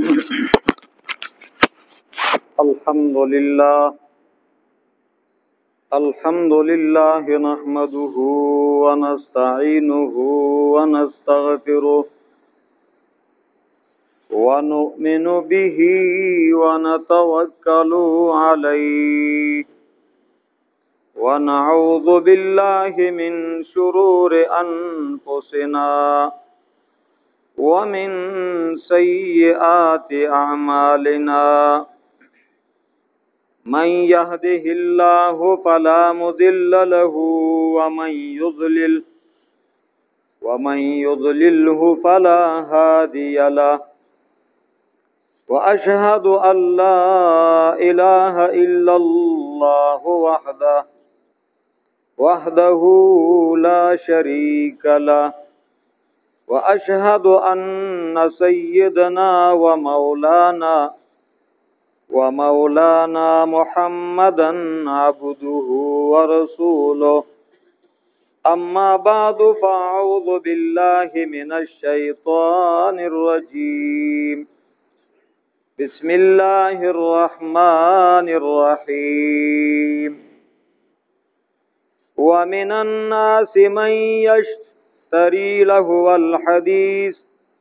الحمد لله نحمده ونستعينه ونستغفره ونؤمن به ونتوكل عليه ونعوذ بالله من شرور أنفسنا ومن سيئات أعمالنا من يهده الله فلا مضل له ومن يضلله فلا هادي له وأشهد أن لا إله إلا الله وحده لا شريك له وأشهد أن سيدنا ومولانا محمدا عبده ورسوله أما بعد فأعوذ بالله من الشيطان الرجيم بسم الله الرحمن الرحيم ومن الناس من يشتري لهو الحديث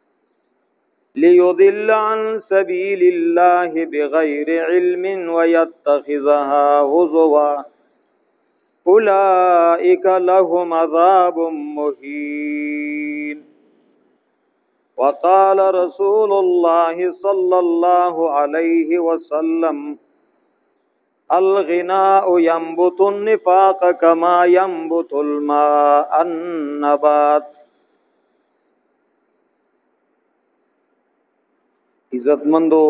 ليضل عن سبيل الله بغير علم ويتخذها هزوا أولئك لهم عذاب مهين وقال رسول الله صلى الله عليه وسلم الغناء ينبت النفاق كما ينبت الماء النبات. عزتمندو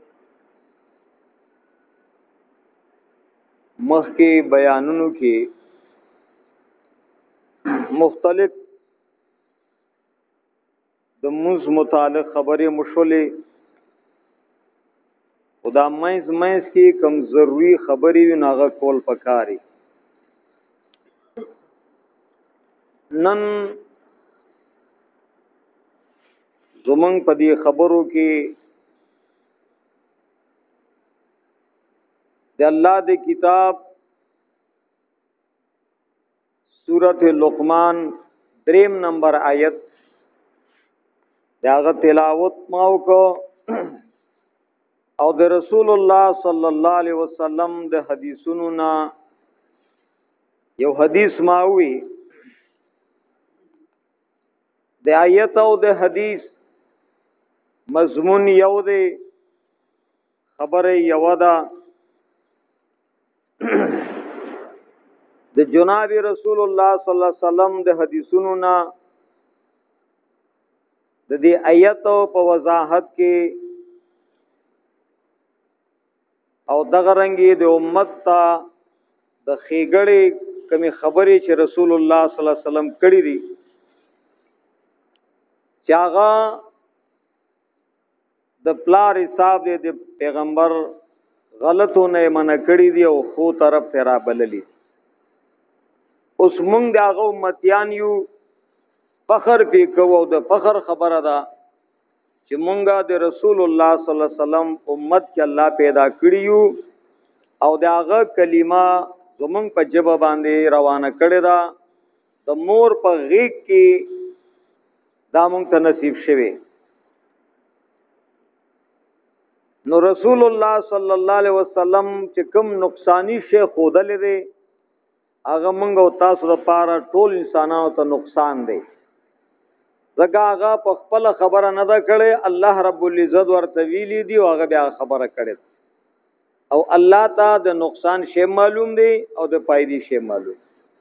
مخکې بیانونو کې مختلف د موږ متعلق خبرې مشولې او دا مینس کې کم ضروری خبرې وي ناغه کول پکاري. نن زمونږ په دې خبرو کې د الله د کتاب سورۃ لقمان 3 نمبر آیت داغه تلاوت ماو کو او د رسول الله صلی الله علیه وسلم د حدیثونو نا یو حدیث ماوي د آیت او د حدیث مضمون یو دی خبره یو ده د جناب رسول الله صلی الله علیه وسلم د حدیثونو نا د دې آیت په وضاحت کې او دغه رنګي د امت ته د خېګړې کمی خبرې چې رسول الله صلی الله علیه وسلم کړې دي چې هغه د پلار حساب دی د پیغمبر غلطونه منع کړې دي او خو طرف ته را بللي. اوس مونږ د هغه امتیان یو فخر پې کوو او د فخر خبره ده چې مونږه د رسول الله صلی الله علیه وسلم امت کې الله پیدا کړیو او د هغه کلمه زمونږ په جبه باندې روانه کړې ده د مور په غیږ کې دا مونږ ته نصیب شوه. نو رسول الله صلی الله علیه وسلم چې کوم نقصانی شی خودل دي هغه مونږ او تاسو لپاره ټول انسانانو ته نقصان دی. زګه هغه په خپل خبره نه ده کړې الله رب العزت ورته ویلي دی او هغه بیا خبره کړې او الله ته د نقصان شی معلوم دی او د فائدې شی معلوم.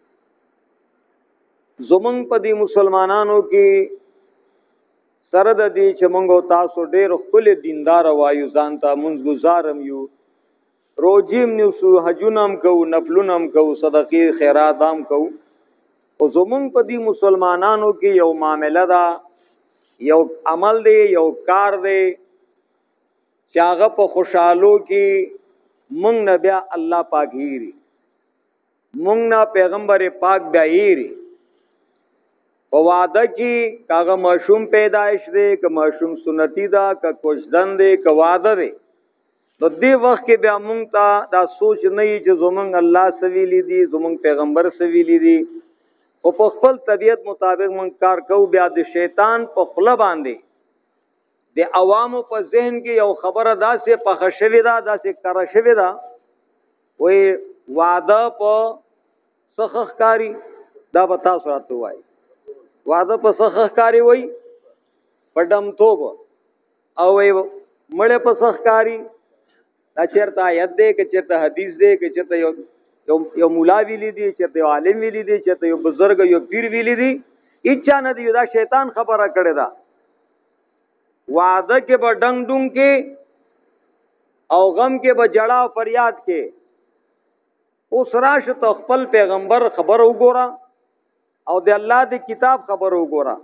زمونږ په دې مسلمانانو کې سره د دې چې مونږ او تاسو ډېر خپل دیندار وایو ځان ته مونږ گزارم یو روجیم نیوسو حجونم کو نفلونم کو صدقې خیرات هم کو او زمونږ په دې مسلمانانو کې یو معاملې ده یو عمل دی یو کار دی چې هغه په خوشحالو کې مونږ نه بیا الله پاک هیری مونږ نه پیغمبر پاک بیا هیری په واده کې کاغه ماشوم پیدائش دی که ماشوم سنتی دا که کوشدن دی که واده دی نو دې وخت کې بیا مونږ ته دا سوچ نه وي چې زمونږ الله سویلی دي زمونږ پیغمبر سویلی دي او په خپل طبیعت مطابق مونږ کار کوو. بیا د شیطان په خوله باندې د عوامو په ذهن کې یو خبره داسې پخه شوې ده داسې کره شوې ده وی واده په سخ ښکاري دا به تاسو راته وایي واده په سخ ښکاري وایي په ډمتوب او وی مړه په سخ ښکاري دا چیرته آیت دی که چیرته حدیث دی که چیرته یو مولا ویلی دی چیرته یو عالم ویلی دی چیرته یو بزرگ یو پیر ویلی دی اچا نه دی دا شیطان خبره کړی دا وعده کې به ډنګ ډونګ کې او غم کې به جړا او فریاد کې اوس راشه ته خپل پیغمبر خبر وګوره او د الله د کتاب خبر وګوره.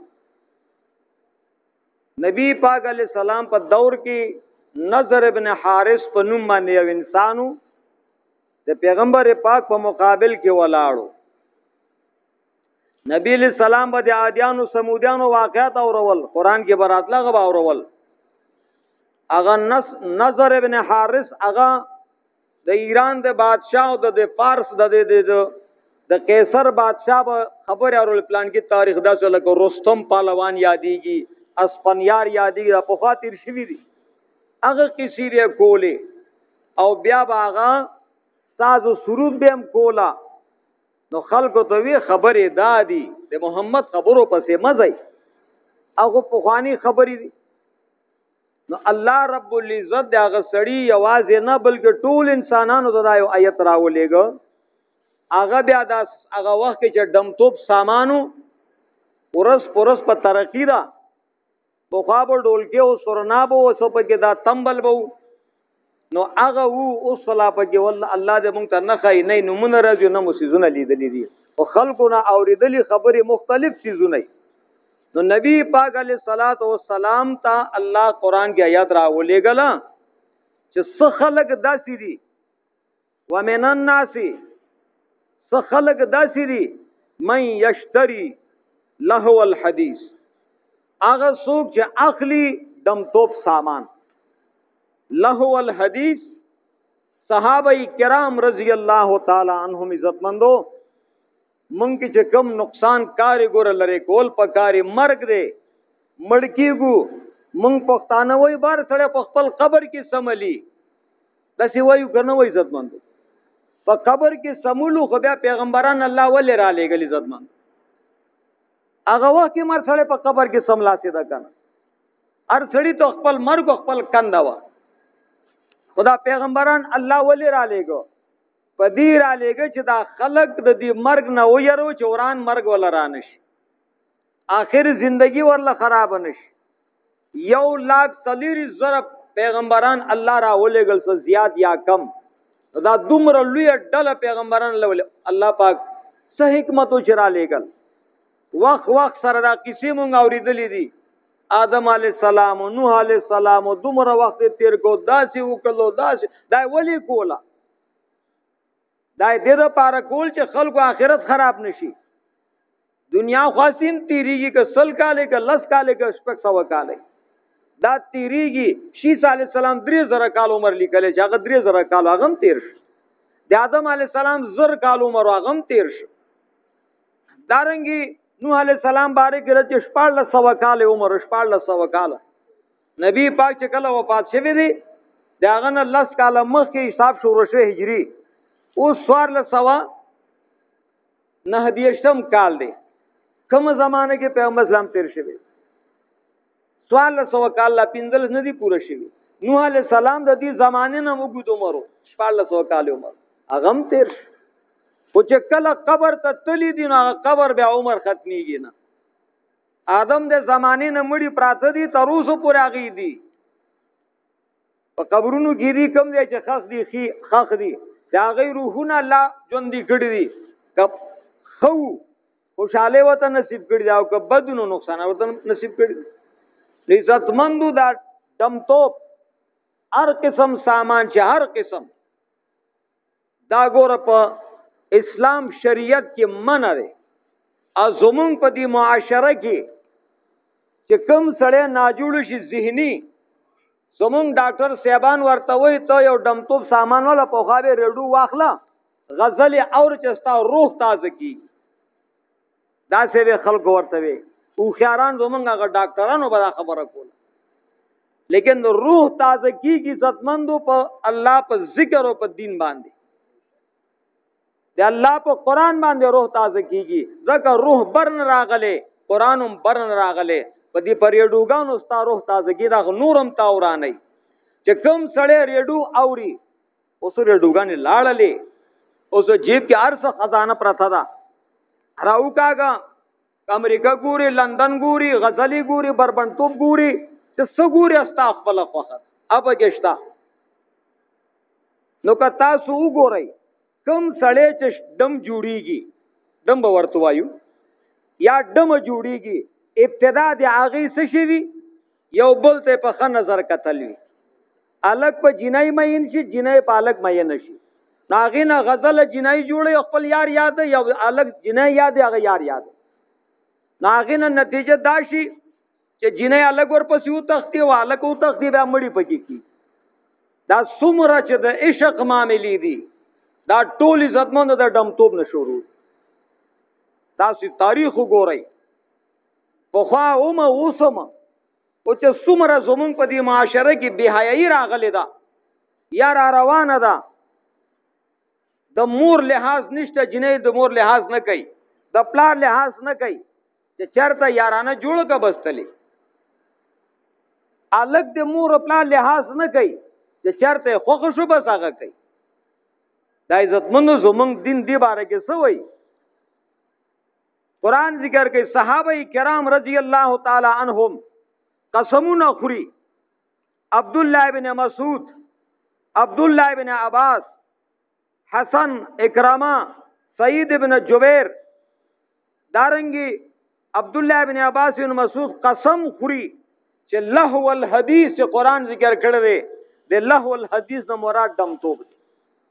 نبی پاک علیہ السلام په دور کې نظر ابن حارث په نوم باندې یو انسانو د پیغمبر پاک په مقابل کې ولاړو. نبی علیہ السلام به د عادیانو سمودیانو واقعات اورول قران کې براتله غو اورول. اغه نظر ابن حارث اغه د ایران د بادشاہ او د فارس د قیصر بادشاہ به خبر اورول پلان کې تاریخ دا څه لکه رستم پهلوان یادېږي اسپنیار یادېږي په خاطر شوی دي هغه کیسې کولې او بیا به هغه ساز او سرود به هم کولا نو خلکو ته وی خبرې دادی د محمد خبرو پسې مزي هغه په خواني خبرې دي. نو الله رب العزت دا هغه سړی یوازې نه بلکې ټول انسانانو ته دا یو آیت راولېګو هغه بیا دا هغه وخت کې چې دمتوب سامانو ورس پرس په ترقی را بخاب ډولکه او سرناب او سپ کې دا تمبل بو نو هغه وو او صلا پکې والله الله دې مونږ ته نه خای نه نمونه راځي نه مسیزونه لیدلې دي او خلقونه اوریدلې خبره مختلف سيزونه. نو نبی پاک علیہ الصلات والسلام ته الله قران کې آیات راولېګلا چې څه خلق داسې دي ومن الناس څه خلق داسې دي من یشتری لهو الحدیث اغه څوک چې اخلي دمتوب سامان لهو الحدیث. صحابه کرام رضی الله تعالی عنهم عزتمندو مونږ کې چې کم نقصان کاری ګور لره کول پکاري مرګ دی مړکیګو مونږ پښتانه وای بار سره په خپل قبر کې سملی دسی وایو کنه وای عزتمندو په قبر کې سمولو خو بیا پیغمبران الله ولې را لېګل عزتمند هغه وخت کې مر سره په قبر کې سملاسي ده کنه ار سړی ته خپل مرګ خپل کنده وا خدا پیغمبران الله ولې را لېګو پدې را لېګ چې دا خلق د دې مرګ نه ويرو چې وران مرګ ولا رانش آخر زندگی ورله خراب نش 1,40,000 پیغمبران الله را ولېګل څه زیات یا کم دا دومره لوی ډله پیغمبران الله پاک څه حکمت او چر لېګل وخت سره دا کیسې مونږ اوریدلې دي آدم علیہ السلام او نوح علیہ السلام او دومره وخت تیر کو داسې وکړو داسې دا ولی کولا دا دې لپاره کول چې خلکو آخرت خراب نشي دنیا خاصین تیریږي که سل کاله که لس کاله که شپږ سو کاله دا تیریږي شیس علیہ السلام 3000 کال عمر لیکل چې هغه 3000 کال هغه تیر شو د آدم علیہ السلام 1000 کال عمر هغه تیر شو دارنګي نوح علیہ السلام بارے کې رچ 1400 کال عمر 1400 کال نبی پاک چې کله وفات شوی دی داغه نه 10 کال مخکې حساب شروع شوی هجری او 1400 نه دیشتم کال دی کوم زمانه کې پیغمبر اسلام تیر شوی 1400 کال لا پینځل نه دی پوره شوی نوح علیہ السلام د دې زمانه نه وګد عمر 1400 کال عمر اغم تیر شو او چې کله قبر ته تلی دي نو قبر بیا عمر ختميږي نه آدم د زمانه نه مړی پراته دي تر اوسه پورې اغي دي په قبرونو کې دي کم دي چې خخ دي دا غي روحونه الله ژوند دي کړی دي کب خو خوشاله وته نصیب کړی دا او کب بدونو نقصان ورته نصیب کړی عزتمندو دا دمتوب هر قسم سامان چې هر قسم دا ګور په اسلام شریعت کې منع ده ازمون په دې معاشره کې چې کوم سړی ناجوړ شي ذهني زمون ډاکټر صاحبان ورته وي ته یو دمتوب سامان ولا په خاله ریډو واخله غزل اور چستا روح تازه کی دا سه خلق ورته وي او خياران زمونږه ډاکټرانو به خبره کوله لیکن روح تازه کی عزتمندو په الله په ذکر او په دین باندې د الله په قران باندې روح تازه کیږي ځکه روح برن راغله قرانم برن راغله په دې پر ریډوګانو ستا روح تازه کی دا نورم تاورانه چې کوم سړی ریډو اوري اوس ریډوګان لاړلې اوس جیب کې ارسه خزانه پرته ده راو کاغه امریکا ګوري لندن ګوري غزلی ګوري بربنټوب ګوري ته سګوري استغفر خوخه اب گشتا نو که تاسو وګورئ کم سړی چې دم جوړیږي دم به ورته وایو یا دم جوړیږي ابتدا د هغه څه شي یو بل ته په ښه نظر کتل وي الګ په جنای مین شي جنای په الګ مین شي ناغینه غزل جنای جوړي خپل یار یاد یا الګ جنای یاد هغه یار یاد ناغینه نتیجه داشي چې جنای الګ ورپسې و تختی او الګ و تختی به مړی پکې کی دا څومره چې د عشق معاملې دي دا ټول عزتمند د دمتوب نه شروع تاسو تاریخ وګورئ په خوا اومه اوسمه او چې څومره زمونږ په دې معاشره کې بهایي راغلی ده یا را روانه ده د مور لحاظ نشته جنې د مور لحاظ نه کوي د پلار لحاظ نه کوي چې چرته یارانه جوړ کا بستلې الګ د مور پلار لحاظ نه کوي چې چرته خوښ شو بس هغه کوي دا عزتمنو زمونږ دین دی باره کې څه وایي قرآن ذکر کوي صحابه کرام رضی الله تعالی عنهم قسمونه خوري عبد الله ابن مسعود عبد الله ابن عباس حسن اکرامہ سعید ابن جبیر دارنګي عبد الله ابن عباس ابن مسعود قسم خوري چې لهو الحدیث قرآن ذکر کړی دی د لهو الحدیث نه مراد دمتوب دی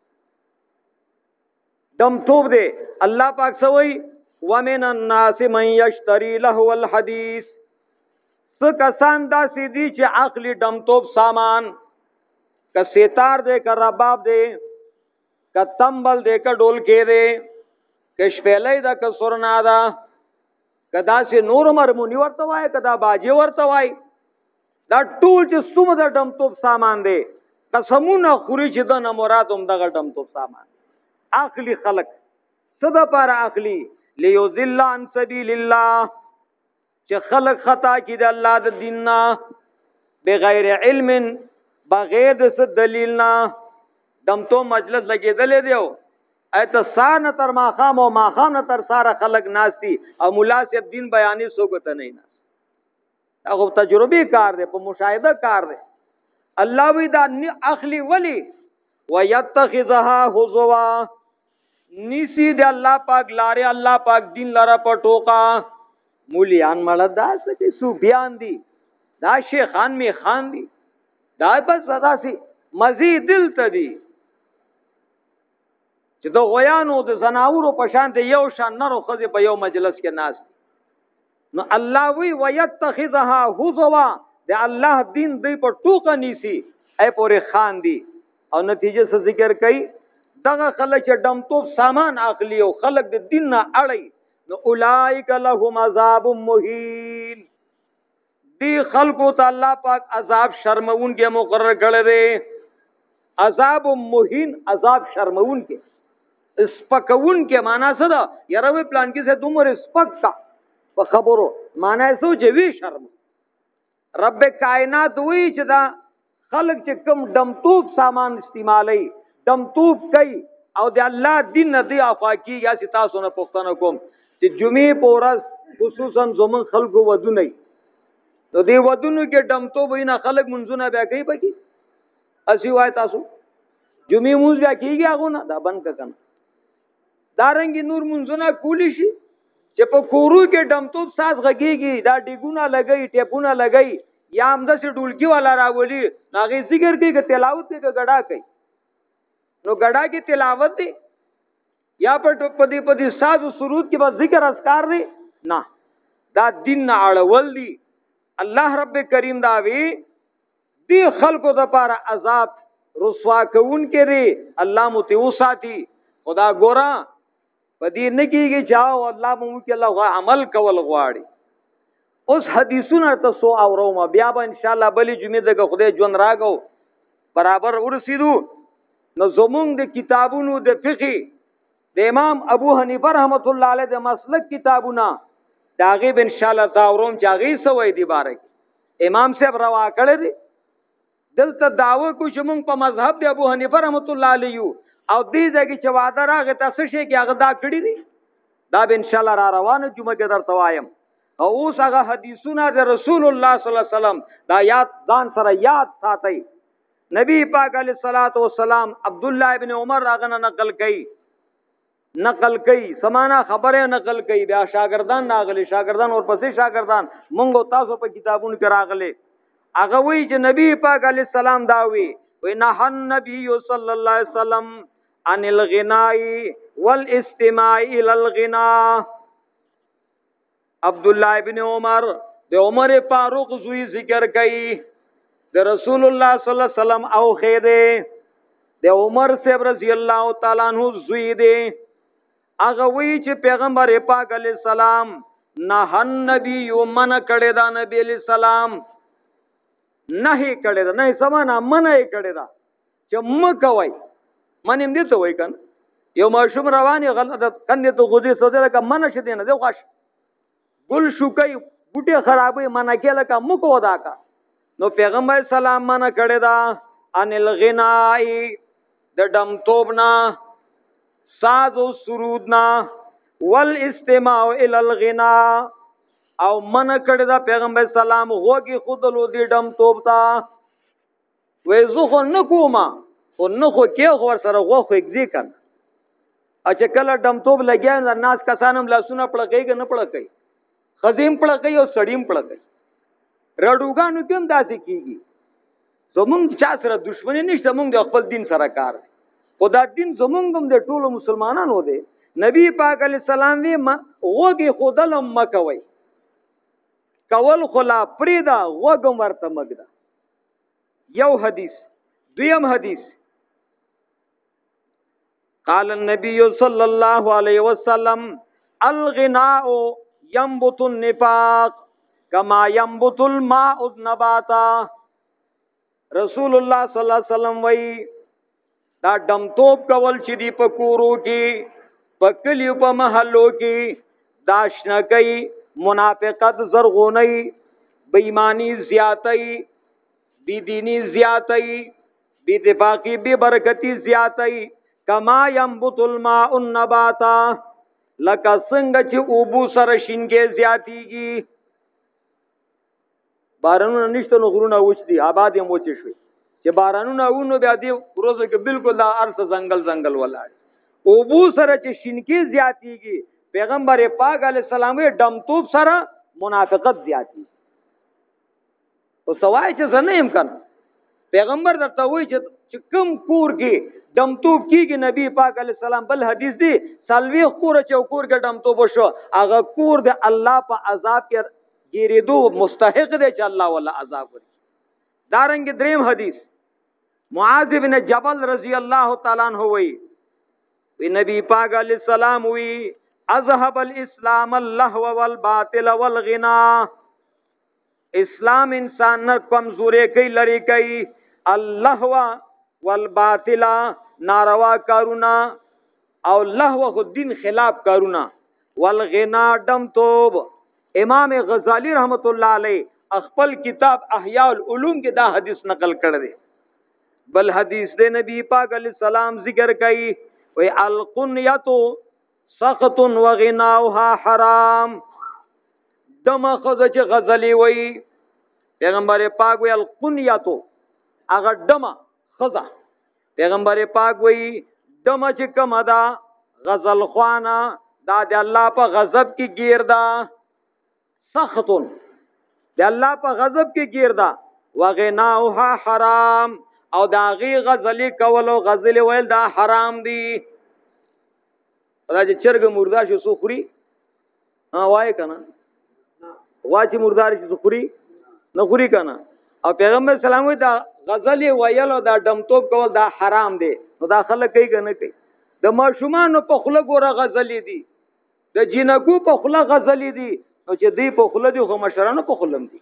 دمتوب دی الله پاک سوئی ومن الناس من یشتری لهو الحدیث څه کسان داسې دي چې عقلی دمتوب سامان که ستار دی که رباب دی که تنبل دی که ډولکی دی که شپیلی ده که سرنا ده که داسې نور مرمونی ورته وای که دا باجی ورته وای دا ټول چې څومره د دمتوب سامان دی قسمونه خوري چې د نه مراد هم دغه دمتوب سامان عقلی خلق صدا پر عقلی لیذل عن سبیل الله چې خلق خطا کی د الله د دین نه بغیر علم بغیر د دلیل نه دمتو مجلس لګیدل دیو ایت سان تر ماخام او ماخام تر ساره خلق ناستی او مولا صاحب دین بیانی سوګت نه نه هغه تجربه کار دی په مشاهده کار دی الله وی دا اخلی ولی ويتخذها هزوا نیسی دی الله پاک لاره الله پاک دین لاره پټوکا مولیان مړه داس کی صوفیان دي دا شیخان می خان دي دا بس صدا سي مزید دل ته دي چې دو غیانو د زناورو په شان دی یو شان نرو خزه په یو مجلس کې ناس نو الله وی ويتخذها هزوا دی الله دین دی په ټوکا نیسی ای پورې خان دي او نتیجه څه ذکر کوي دغه خلک چې دمتوب سامان عقلی او خلق د دین نه اړي نو اولائک لهم عذاب مهین دی خلقو ته الله پاک عذاب شرمون کې مقرر کړی دی عذاب مهین عذاب شرمون کې سپکون کې معنا څه ده یره پلان کې څه دومره سپک کا په خبرو معنا څه چې وی شرم رب کائنات وی چې دا خلق چې کوم دمتوب سامان استعمالي دمتوب کوي او د الله دین نه دی افاقي یا تاسو نه پښتنه کوم چې جمعې پورس خصوصا زمون خلکو ودونه نو دی ودونو کې دمتوب وینا خلق منځونه بیا کوي پکې اسی وای تاسو جمعې موږ بیا کیږي هغه نه دا بند کنه دارنګ نور منځونه کولی شي چې په کورو کې دمتوب ساز غږیږي دا ډیګونه لګي ټیپونه لګي یا همدا سي ډولکی والا راولي ناغي ذکر کوي چې تلاوت کوي غډا کوي نو غډا کی تلاوت دی یا په پدی ساز او سرود کې بس ذکر اذکار دی نه دا دین نه اړول دي. الله رب کریم دا وی دی خلقو د پاره عذاب رسوا کون کړي الله متوساتی خدا ګورا پدې نه کیږي چاو الله مو کې الله عمل کول غواړي. اوس حدیثونه تاسو اورو ما بیا به ان شاء الله بلې جمعې دغه خدای جون راغو برابر ورسېدو نو زمونږ د کتابونو د فقه د امام ابو حنیفه رحمت الله علیه د مسلک کتابونه داغه ان شاء الله تاوروم چاغي سوې دی بارک امام صاحب روا کړی دی دلته داوا کو چې مونږ په مذهب د ابو حنیفه رحمت الله علیه او دې ځکه چې وعده راغی تاسو شي کې هغه دا کړی دی دا به ان شاء الله را روانه جمعه کې درته وایم. او اوس هغه حدیثونه د رسول الله صلی الله علیه وسلم دا یاد ځان سره یاد ساتي. نبی پاک علیه الصلاۃ والسلام عبد الله ابن عمر راغنه نقل کړي سمانا خبره نقل کړي بیا شاګردان ناغلي شاګردان اور پسې شاګردان مونږ تاسو په کتابونو کې راغلي هغه وی چې نبی پاک علیه السلام دا وی نهى النبي صلى الله عليه وسلم عن الغناء والاستماع الى الغناء. عبد الله ابن عمر د عمر فاروق زوی ذکر کوي د رسول الله صلی الله علیه وسلم او خیره د عمر صاحب رضی الله تعالی عنہ زوی دی هغه وی چې پیغمبر پاک علیہ السلام نه نبی من کړه دا نبی علیہ السلام نه کړه دا نه سمانا من کړه دا چې مکوي منیم دي ته وای کنه یو ماشوم رواني غلط کنده ته غوځي سوده کا من شه دینه دی غش ګل شوکای بوټي خرابې من کېله کا مکو دا کا نو پیغمبر سلام من کړه دا ان الغناء د دم توبنا ساز و سرودنا والاستماع الى الغناء او من کړه دا پیغمبر سلام غوږی خودلو دی دم توبتا وې زه خو نکوما او نه خو کې خو سره غو خو اگزي کن اچھا کله دم توب لګیا نه ناس کسانم لاسونه پړکېږي نه پړکې خزیم پړکې او سړیم پړکې رډوګانو کوم داسې کیږي زمونږ چا سره دښمنی نشته مونږ د خپل دین سره کار خدا دین زمونږ هم د ټولو مسلمانانو دی. نبی پاک علیہ السلام وی غوږی خودلم مکوي کول خلا پریدا غوږم ورته مګدا. یو حدیث دویم حدیث قال النبي صلى الله عليه وسلم الغناء ينبت النفاق كما ينبت الماء النباتا. رسول الله صلی الله علیه وسلم وی دا دمتوب کول چې دی په کورو کې په کلیو په محلو کې داشنه کوي منافقت زرغونی بېمانی زیاتی بی دینی زیاتی بی اتفاقی بی برکتی زیاتی کما ينبت الماء النباتا لکه څنګه چې اوبو سره شینګې زیاتیږي بارانونه نشته نو غرونه وچ دي آباد هم وچ شوي چې بارانونه ونه بیا دی روزه کې بالکل دا ارس زنګل ولاړ اوبو سره چې شینګې زیاتیږي پیغمبر پاک علیہ السلام دمتوب سره منافقت زیاتی او سوای چې زنه امکان پیغمبر درته وایي چې کم کور کې دمتوب کیږي نبی پاک علیہ السلام بل حدیث دی سلوی کور چې کور کې دمتوب شو هغه کور د الله په عذاب کې ګیریدو مستحق دی چې الله ولا عذاب ورکړي. دارنګ دریم حدیث معاذ بن جبل رضی الله تعالی عنہ وی نبی پاک علیہ السلام وی اذهب الاسلام اللهو والباطل والغنا. اسلام انسان نه کمزوري کوي لري کوي اللهو والباطل ناروا کارونا او لهو خو دین خلاف کارونا والغنا دم توب. امام غزالی رحمت الله علیه خپل کتاب احیاء العلوم کې دا حدیث نقل کړی دی. بل حدیث دے نبی پاک علیہ السلام ذکر کئی وی القنیت سخط وغناؤها حرام. دم خزچ غزلی وی پیغمبر پاک وی القنیت اگر دم خزا پیغمبر پاک وی دم چی کم دا غزل خوانا دا دی اللہ پا غضب کی گیر دا سخطن دی اللہ پا غضب کی گیر دا وغناؤها حرام او دا غی غزلی کولو غزلی ویل دا حرام دی. دا چې چرګ مردا شو سو خوري وای کنه واچ مردار چې خوري نه خوري کنه. او پیغمبر سلام وي دا غزل ویل او دا دمتوب کول دا حرام دی. نو دا خلک کوي کنه کوي. د ماشومان په خله ګوره غزلې دي، د جنکو په خله غزلې دي، نو چې دی په خله دي خو مشرانو په خلم دي.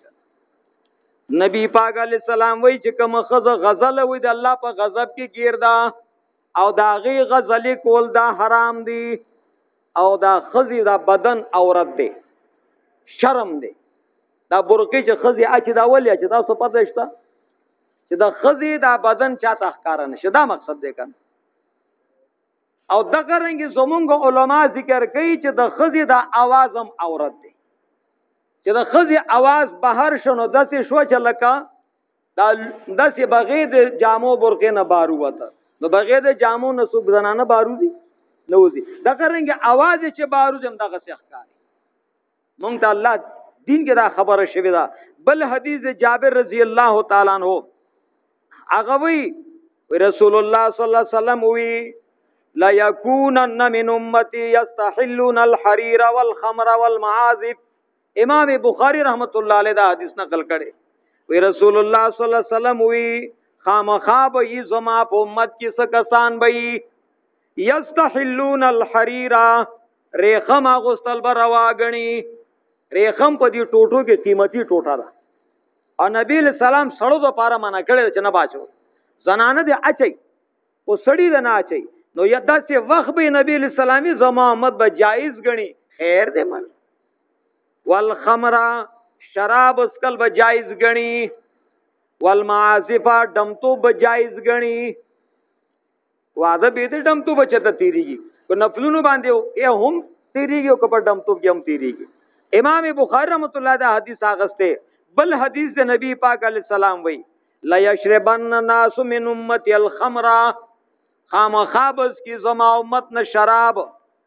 نبی پاک علی السلام وی چې کوم خزه غزل وي د الله په غضب کې گیردا او دا غي غزلې کول دا حرام دي. او دا خزي دا بدن عورت دی، شرم دی. دا برقی چې خزي اچ دا ولیا چې تاسو پته شته چې دا خزي دا بدن چاته ښکار نشه، دا مقصد دی کنه. او دغه رنګ زمونږ علما ذکر کوي چې د خزي دا आवाज هم عورت دی. چې د خزي आवाज بهر شنو داسې شو چې لکه دا داسې بغیر د جامو برقې نه بارو وته، نو بغیر د جامو نه څوک زنانه بارو دي نوځي. دغه رنګ आवाज چې بارو دم دغه څه ښکاري. مونږ ته الله دین کې دا خبره شوی دا. بل حدیث جابر رضی الله تعالی عنہ هغه وی رسول الله صلی الله علیه وسلم وی لا یکونن من امتی یستحلون الحریر والخمر والمعازف. امام بخاری رحمت الله علیه دا حدیث نقل کړي. وی رسول الله صلی الله علیه وسلم وی خامخا به زما په امت کې څه کسان به یستحلون الحریر ریخم اغوستل بروا غنی. ریخم په دې ټوټو کې قیمتي ټوټه ده او نبی له سلام سړو د پاره منع کړي چې نه باچو زنانه دې اچي او سړی د نه اچي. نو یدا سي وخت به نبی له سلامي زما امت به جایز غني خیر دې من. والخمر شراب اسکل به جایز غني. والمعازف دمتو به جایز غني. واده به دې دمتو بچته تیریږي کو نفلونو باندې یې هم تیریږي او کپړ دمتو کې هم تیریږي. امام بخاری رحمت الله دا حدیث اغسته. بل حدیث د نبی پاک علیہ السلام وی لا یشربن الناس من امتی الخمر خامخابس کی زما امت نه شراب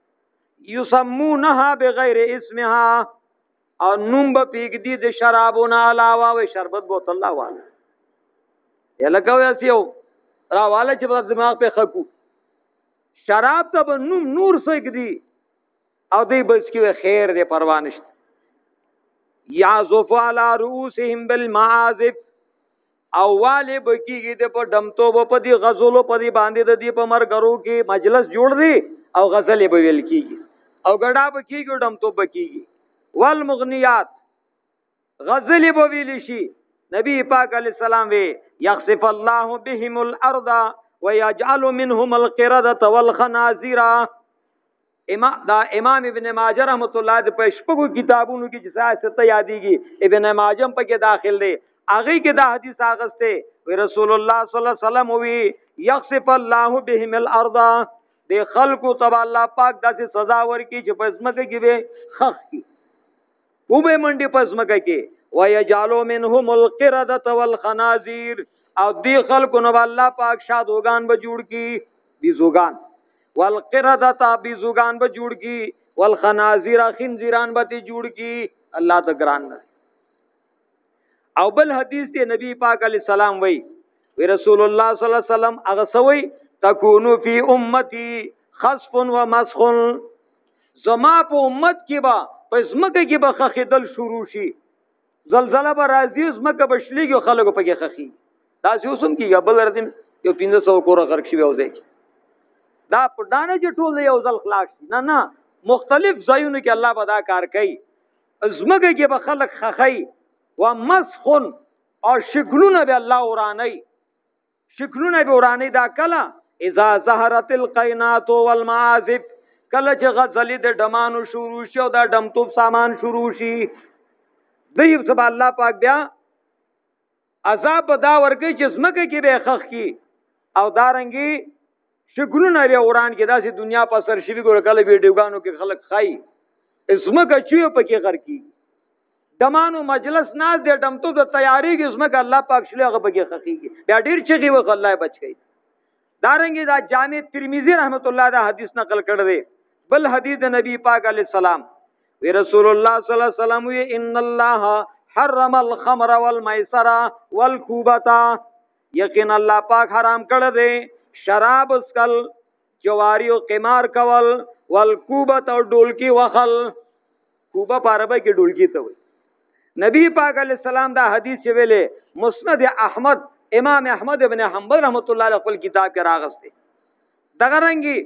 یسمونها بغیر اسمها او نوم به پیګ دي د شرابونه علاوه و شربت بوتل الله والا یلکه وسیو را والا چې په دماغ په خکو شراب ته نوم نور سګ دي او دی بس کی خیر دې پروا نشته. یعزف علی رؤوسهم بالمعازف او والے بکیږي د په دمتو په دې غزلو په دې باندې د دې په مرګرو کې مجلس جوړ دی او غزل به ویل کیږي او ګډا بکیږي دمتو بکیږي. والمغنیات غزل به ویل شي. نبی پاک علیہ السلام وی یخسف الله بهم الارض ويجعل منهم القردة والخنازير. امام ابن ماجه رحمت الله د پښپغو کتابونو کې چې ساته یادېږي ابن ماجه په کې داخل دی. هغه کې دا حدیث اغسته وی رسول الله صلی الله علیه وسلم وی یخسف الله بهم الارض. د خلقو تبع الله پاک داسې سزا ورکړي چې پسمکه کې به خخ کی او به منډي پسمکه کې ويجعل منهم القردة والخنازير. او دی خلقو نو الله پاک شادوغان به جوړ کی بیزوغان. والقردة بیزوغان به جوړ کی والخنازير خنزیران به جوړ کی. الله ته ګران نه. او بل حدیث دی نبی پاک علیہ السلام وی رسول الله صلی الله علیه وسلم هغه سوی تکونو فی امتی خسف و مسخ. زما په امت کې با پس مکه کې به خخیدل شروع شي. زلزلہ به راځي زمکه بشلیږي خلکو پکې خخي. دا اوسم کېږي بل ردم یو 1500 کور غرق شي اوځي. دا پډانه چې ټول یو ځل خلاص شي. نه نه مختلف ځایونو کې الله به دا کار کوي. زمکه کې به خلک خخي و مسخن او شکلونه به الله ورانی. شکلونه به ورانی دا کله اذا ظهرت القینات والمعازف کله چې غزلی د ډمانو شروع شي او دا ډمتوب سامان شروع شي. دی سبا الله پاک بیا عذاب دا ورګي چې زمکه کې به خخ کی او دارنګي شکلونه به وران کې داسې دنیا په سر شي ګور کله ویډیوګانو کې خلک خای زمکه چوي پکې غر کی دمانو مجلس ناز دې دمتو د تیاری کې زمکه الله پاک شلهغه پکې خخيږي بیا ډیر چغي وغ الله بچ گئی. دارنګي دا جامع ترمذی رحمت الله دا حدیث نقل کړی دی. بل حدیث نبی پاک علیہ السلام وی رسول الله صلی الله علیه وسلم وی ان الله حرم الخمر والمیسر والکوبتا. یقین الله پاک حرام کړی دی شراب اسکل جواری او قمار کول والکوبت او ډولکی وخل. کوبه په عربی کې ډولکی ته وي. نبی پاک علیہ السلام دا حدیث ویلې مسند احمد امام احمد ابن حنبل رحمت الله علیه خپل کتاب کې راغسته. دغه رنګي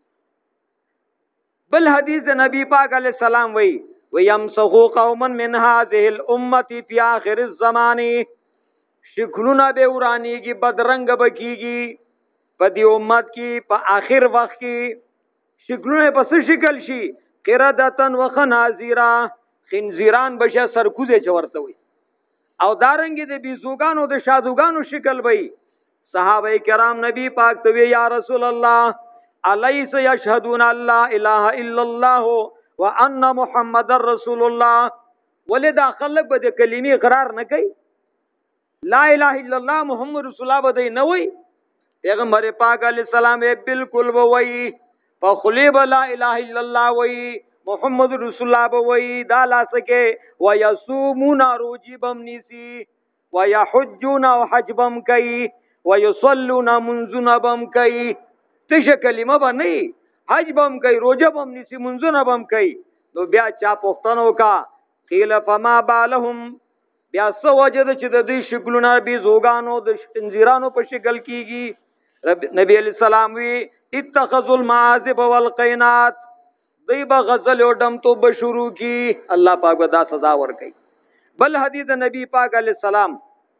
بل حدیث نبی پاک علیہ السلام وی ويمسخو قوما من هذه الامه في اخر الزمان شکلونه به ورانیږي بدرنګ بکیږي په دې امت کې په آخر وخت کې شکلونه په څه شکل شي قردتن وخنازیرا خنزیران بشه سرکوزه چورته وي او دارنګي د بیزوګانو د شادوګانو شکل وي. صحابه کرام نبی پاک ته یا رسول الله الیس یشهدون الله اله الا الله وان محمد رسول الله ولدا خلق به د کلمې اقرار نه کوي لا اله الا الله محمد رسول الله به نه وي. پیغمبر پاک علیہ السلام بالکل وی په خلیب لا اله الا الله وی محمد رسول الله بوي دا لاسکه ويصومون روجي بمنيسي ويحجون وحجبم کوي ويصلون منزنا بم کوي تش کلمه باندې حج بم کوي روزه بم نيسي منزنا بم کوي. نو بیا چا پښتنو کا قيل فما بالهم بیا سو وجد چې د دې شکلونه بي زوګانو د شنجيرانو په شکل کیږي. نبی عليه السلام وی اتخذوا المعازف والقينات دی با غزل او دم تو بشروع کی الله پاک ودا سزا ور کوي. بل حدیث نبی پاک علیہ السلام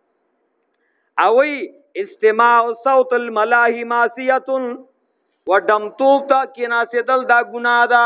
اوی استماع صوت الملاهی معصیت و دم تو تا کیناسدل دا گناہ دا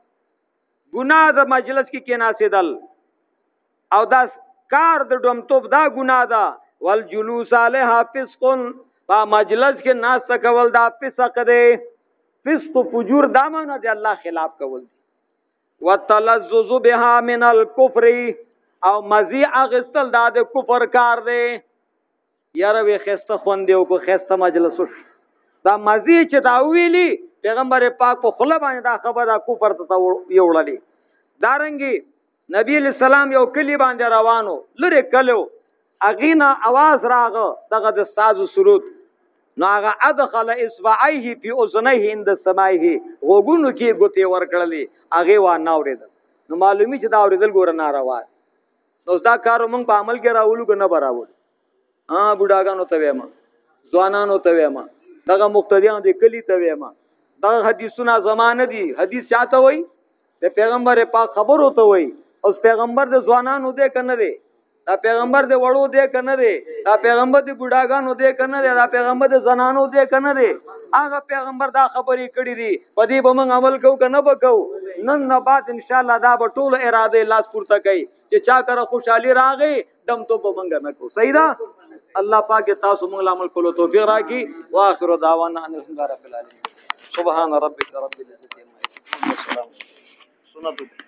گناہ د مجلس کی کیناسدل او دا کار د دم تو دا گناہ دا والجلوس علیها فسق با مجلس کې ناس کول دا فسق دی. فسق فجور دامن دی الله خلاف کول دي. وتلذذ بها من الكفر او مزی اغستل دا د کفر کار دی. یاره وی خسته خوندې او کو خسته مجلس دا مزی چې دا ویلی پیغمبر پاک په خله باندې دا خبره کفر ته یوړلی. دارنګي نبی علیہ السلام یو کلی باندې روانو لری کلو اغینا आवाज راغه دغه د ساز سرود نو هغه ادخل اصبعيه في اذنيه عند سماعه وګونو کې ګوتې ور کړلې هغه و نه اورید. نو معلومی چې دا اوریدل ګور نه راوای. نو دا کار موږ په عمل کې راولو کنه برابر بوډاګانو ته وېما ځوانانو ته وېما دغه مقتدیان دي کلی ته وېما دغه حدیثونه زمانه دي حدیث چاته وای د پیغمبر پاک خبر ہوته وای اوس پیغمبر د ځوانانو دې کنه دي دا پیغمبر د وړو دې کنه دي دا پیغمبر د بوډاګانو دې کنه دي دا پیغمبر د زنانو دې کنه دي هغه پیغمبر دا خبرې کړې دي په دې به موږ عمل کوو کنه وکاو نن نه بعد ان شاء الله دا به ټول اراده لاس پورته کوي چې چا کړه خوشحالي راغی دم تو په منګه نه کو صحیح ده. الله پاک تاسو موږ عمل کولو توفیق راکړي واخر دعوانا ان الحمد لله رب العالمین سبحان ربک رب العزة عما یصفون والسلام سنت